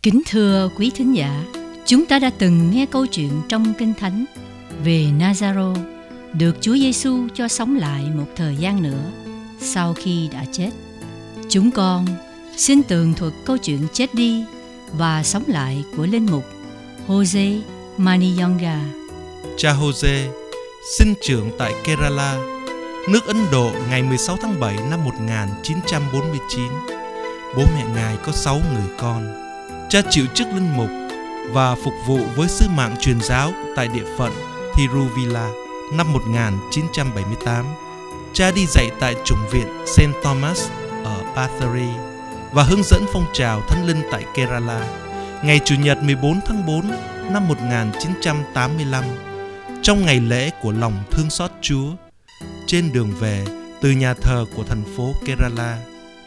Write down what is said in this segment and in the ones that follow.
Kính thưa quý thính giả, chúng ta đã từng nghe câu chuyện trong Kinh Thánh về Nazaro được Chúa Giêsu cho sống lại một thời gian nữa sau khi đã chết. Chúng con xin tường thuật câu chuyện chết đi và sống lại của linh mục Jose Maniyanga. Cha Jose sinh trưởng tại Kerala, nước Ấn Độ ngày 16 tháng 7 năm 1949. Bố mẹ Ngài có 6 người con. Cha chịu chức linh mục và phục vụ với sứ mạng truyền giáo tại địa phận Thiruvilla năm 1978. Cha đi dạy tại chủng viện Saint Thomas ở Pathari và hướng dẫn phong trào thánh linh tại Kerala. Ngày Chủ nhật 14 tháng 4 năm 1985, trong ngày lễ của lòng thương xót Chúa, trên đường về từ nhà thờ của thành phố Kerala,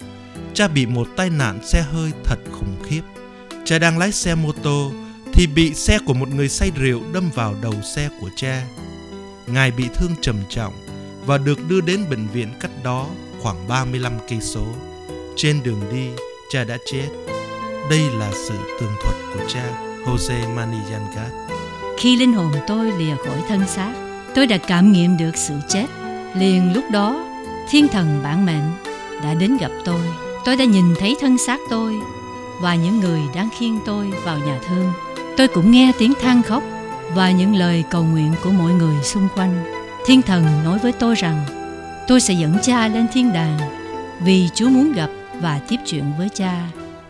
cha bị một tai nạn xe hơi thật khủng khiếp. Cha đang lái xe mô tô thì bị xe của một người say rượu đâm vào đầu xe của cha. Ngài bị thương trầm trọng và được đưa đến bệnh viện cách đó khoảng 35 cây số. Trên đường đi, cha đã chết. Đây là sự tường thuật của cha Jose Maniyanga. Khi linh hồn tôi lìa khỏi thân xác, tôi đã cảm nghiệm được sự chết. Liền lúc đó, thiên thần bản mệnh đã đến gặp tôi. Tôi đã nhìn thấy thân xác tôi và những người đang khiêng tôi vào nhà thương. Tôi cũng nghe tiếng than khóc và những lời cầu nguyện của mọi người xung quanh. Thiên thần nói với tôi rằng tôi sẽ dẫn cha lên thiên đàng vì Chúa muốn gặp và tiếp chuyện với cha.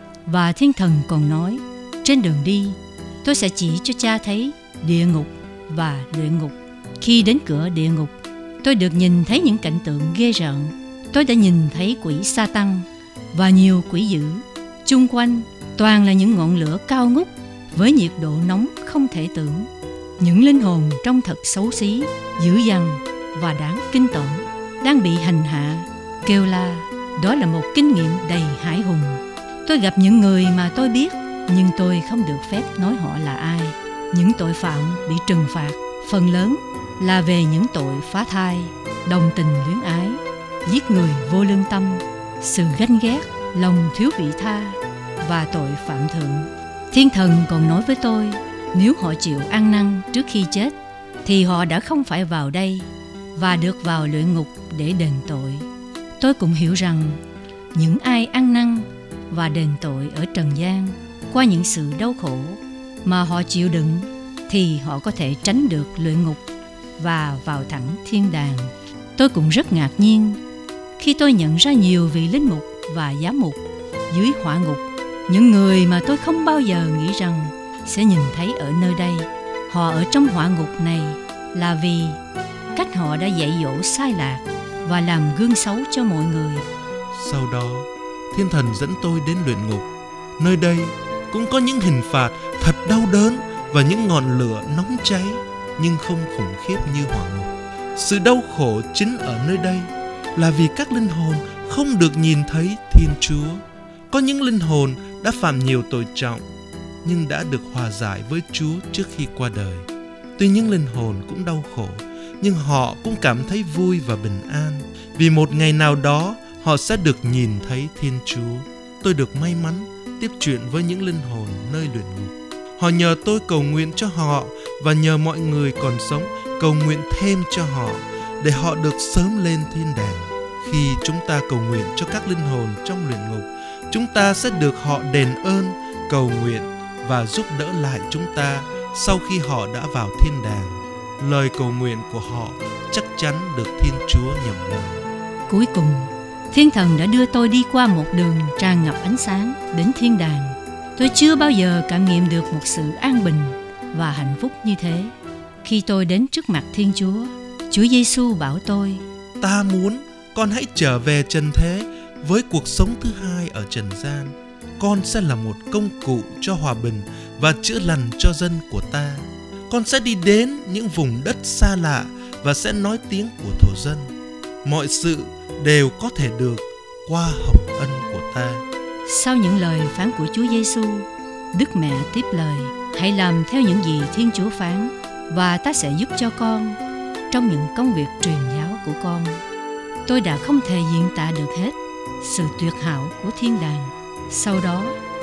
Và thiên thần còn nói, trên đường đi, tôi sẽ chỉ cho cha thấy địa ngục và luyện ngục. Khi đến cửa địa ngục, tôi được nhìn thấy những cảnh tượng ghê rợn. Tôi đã nhìn thấy quỷ Sa-tăng và nhiều quỷ dữ. Chung quanh toàn là những ngọn lửa cao ngút với nhiệt độ nóng không thể tưởng. Những linh hồn trông thật xấu xí, dữ dằn và đáng kinh tởm đang bị hành hạ, kêu la. Đó là một kinh nghiệm đầy hãi hùng. Tôi gặp những người mà tôi biết, nhưng tôi không được phép nói họ là ai. Những tội phạm bị trừng phạt phần lớn là về những tội phá thai, đồng tình luyến ái, giết người vô lương tâm, sự ganh ghét, lòng thiếu vị tha và tội phạm thượng. Thiên thần còn nói với tôi, nếu họ chịu ăn năn trước khi chết thì họ đã không phải vào đây và được vào luyện ngục để đền tội. Tôi cũng hiểu rằng những ai ăn năn và đền tội ở trần gian qua những sự đau khổ mà họ chịu đựng thì họ có thể tránh được luyện ngục và vào thẳng thiên đàng. Tôi cũng rất ngạc nhiên khi tôi nhận ra nhiều vị linh mục và giám mục dưới hỏa ngục, những người mà tôi không bao giờ nghĩ rằng sẽ nhìn thấy ở nơi đây. Họ ở trong hỏa ngục này là vì cách họ đã dạy dỗ sai lạc và làm gương xấu cho mọi người. Sau đó, thiên thần dẫn tôi đến luyện ngục. Nơi đây cũng có những hình phạt thật đau đớn và những ngọn lửa nóng cháy nhưng không khủng khiếp như hỏa ngục. Sự đau khổ chính ở nơi đây là vì các linh hồn không được nhìn thấy Thiên Chúa. Có những linh hồn đã phạm nhiều tội trọng nhưng đã được hòa giải với Chúa trước khi qua đời. Tuy những linh hồn cũng đau khổ, nhưng họ cũng cảm thấy vui và bình an vì một ngày nào đó họ sẽ được nhìn thấy Thiên Chúa. Tôi được may mắn tiếp chuyện với những linh hồn nơi luyện ngục. Họ nhờ tôi cầu nguyện cho họ và nhờ mọi người còn sống cầu nguyện thêm cho họ để họ được sớm lên thiên đàng. Khi chúng ta cầu nguyện cho các linh hồn trong luyện ngục, chúng ta sẽ được họ đền ơn, cầu nguyện và giúp đỡ lại chúng ta sau khi họ đã vào thiên đàng. Lời cầu nguyện của họ chắc chắn được Thiên Chúa nhậm lời. Cuối cùng, thiên thần đã đưa tôi đi qua một đường tràn ngập ánh sáng đến thiên đàng. Tôi chưa bao giờ cảm nghiệm được một sự an bình và hạnh phúc như thế. Khi tôi đến trước mặt Thiên Chúa, Chúa Giêsu bảo tôi, ta muốn con hãy trở về trần thế với cuộc sống thứ hai ở trần gian. Con sẽ là một công cụ cho hòa bình và chữa lành cho dân của ta. Con sẽ đi đến những vùng đất xa lạ và sẽ nói tiếng của thổ dân. Mọi sự đều có thể được qua hồng ân của ta. Sau những lời phán của Chúa Giêsu, Đức Mẹ tiếp lời, hãy làm theo những gì Thiên Chúa phán và ta sẽ giúp cho con trong những công việc truyền giáo của con. Tôi đã không thể diễn tả được hết sự tuyệt hảo của thiên đàng. Sau đó,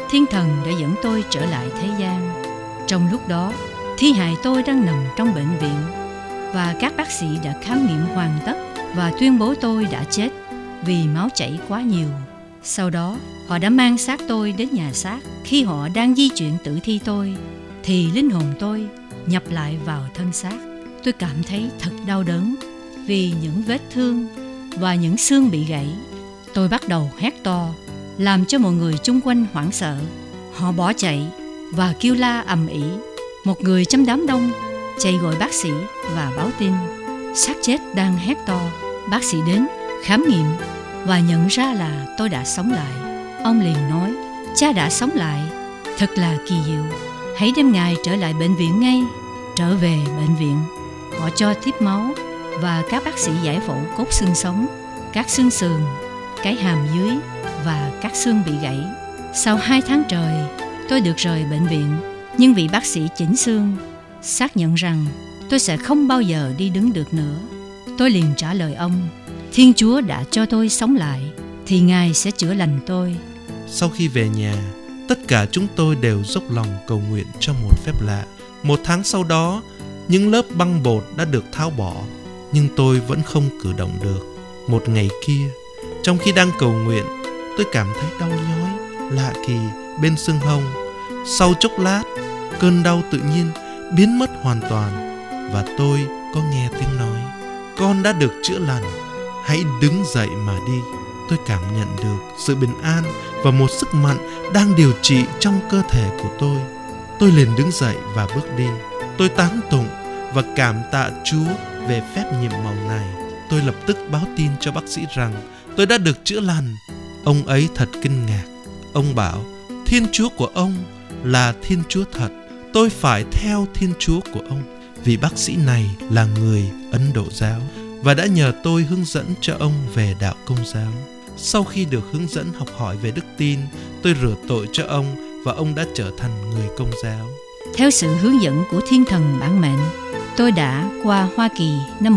Thiên thần đã dẫn tôi trở lại thế gian. Trong lúc đó, thi hài tôi đang nằm trong bệnh viện và các bác sĩ đã khám nghiệm hoàn tất và tuyên bố tôi đã chết vì máu chảy quá nhiều. Sau đó, họ đã mang xác tôi đến nhà xác. Khi họ đang di chuyển tử thi tôi, thì linh hồn tôi nhập lại vào thân xác. Tôi cảm thấy thật đau đớn vì những vết thương và những xương bị gãy. Tôi bắt đầu hét to, làm cho mọi người chung quanh hoảng sợ. Họ bỏ chạy và kêu la ầm ĩ. Một người trong đám đông chạy gọi bác sĩ và báo tin xác chết đang hét to. Bác sĩ đến khám nghiệm và nhận ra là tôi đã sống lại. Ông liền nói, cha đã sống lại, thật là kỳ diệu. Hãy đem ngài trở lại bệnh viện ngay. Trở về bệnh viện, họ cho tiếp máu và các bác sĩ giải phẫu cốt xương sống, các xương sườn, cái hàm dưới và các xương bị gãy. Sau 2 tháng trời, tôi được rời bệnh viện, nhưng vị bác sĩ chỉnh xương xác nhận rằng tôi sẽ không bao giờ đi đứng được nữa. Tôi liền trả lời ông, Thiên Chúa đã cho tôi sống lại, thì Ngài sẽ chữa lành tôi. Sau khi về nhà, tất cả chúng tôi đều dốc lòng cầu nguyện cho một phép lạ. 1 tháng sau đó, những lớp băng bột đã được tháo bỏ, nhưng tôi vẫn không cử động được. Một ngày kia, trong khi đang cầu nguyện, tôi cảm thấy đau nhói lạ kỳ bên xương hông. Sau chốc lát, cơn đau tự nhiên biến mất hoàn toàn và tôi có nghe tiếng nói, con đã được chữa lành, hãy đứng dậy mà đi. Tôi cảm nhận được sự bình an và một sức mạnh đang điều trị trong cơ thể của tôi. Tôi liền đứng dậy và bước đi. Tôi tán tụng và cảm tạ Chúa về phép nhiệm màu này. Tôi lập tức báo tin cho bác sĩ rằng tôi đã được chữa lành. Ông ấy thật kinh ngạc. Ông bảo, Thiên Chúa của ông là Thiên Chúa thật. Tôi phải theo Thiên Chúa của ông. Vì bác sĩ này là người Ấn Độ giáo và đã nhờ tôi hướng dẫn cho ông về đạo Công giáo. Sau khi được hướng dẫn học hỏi về đức tin, tôi rửa tội cho ông và ông đã trở thành người Công giáo. Theo sự hướng dẫn của thiên thần bản mệnh, tôi đã qua Hoa Kỳ năm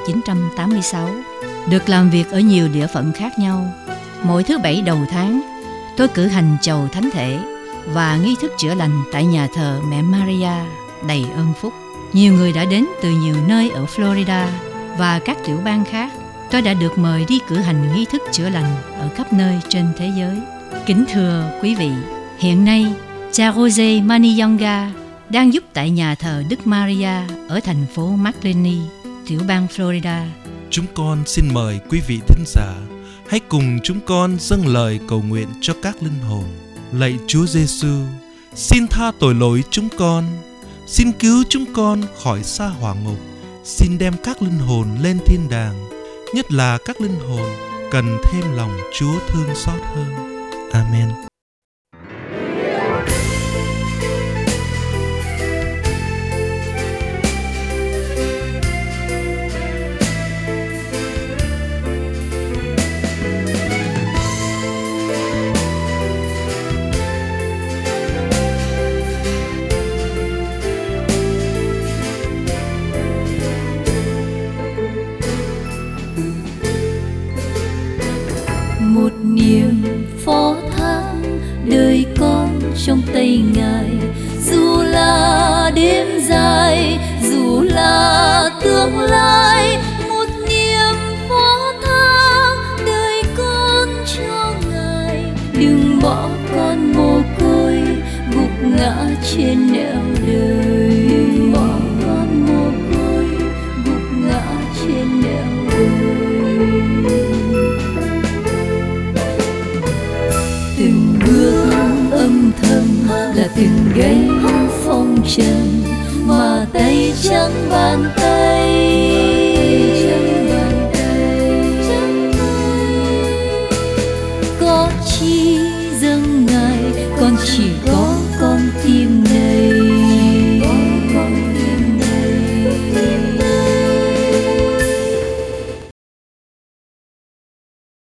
1986, được làm việc ở nhiều địa phận khác nhau. Mỗi thứ Bảy đầu tháng, tôi cử hành chầu thánh thể và nghi thức chữa lành tại nhà thờ Mẹ Maria đầy ơn phúc. Nhiều người đã đến từ nhiều nơi ở Florida và các tiểu bang khác. Tôi đã được mời đi cử hành nghi thức chữa lành ở khắp nơi trên thế giới. Kính thưa quý vị, hiện nay cha Jose Maniyanga đang giúp tại nhà thờ Đức Maria ở thành phố McLean, tiểu bang Florida. Chúng con xin mời quý vị thính giả hãy cùng chúng con dâng lời cầu nguyện cho các linh hồn. Lạy Chúa Giêsu, xin tha tội lỗi chúng con, xin cứu chúng con khỏi sa hỏa ngục, xin đem các linh hồn lên thiên đàng, nhất là các linh hồn cần thêm lòng Chúa thương xót hơn. Amen. Một niềm phó thác đời con trong tay Ngài, dù là đêm dài, dù là tương lai. Một niềm phó thác đời con cho Ngài, đừng bỏ con mồ côi gục ngã trên nẻo đời. Đừng bỏ con mồ côi gục ngã trên nẻo đời. Từng bước âm thầm là từng gây phong trần, mà tay trắng bàn tay. Có chi dâng Ngài, con chỉ có con tim Ngài.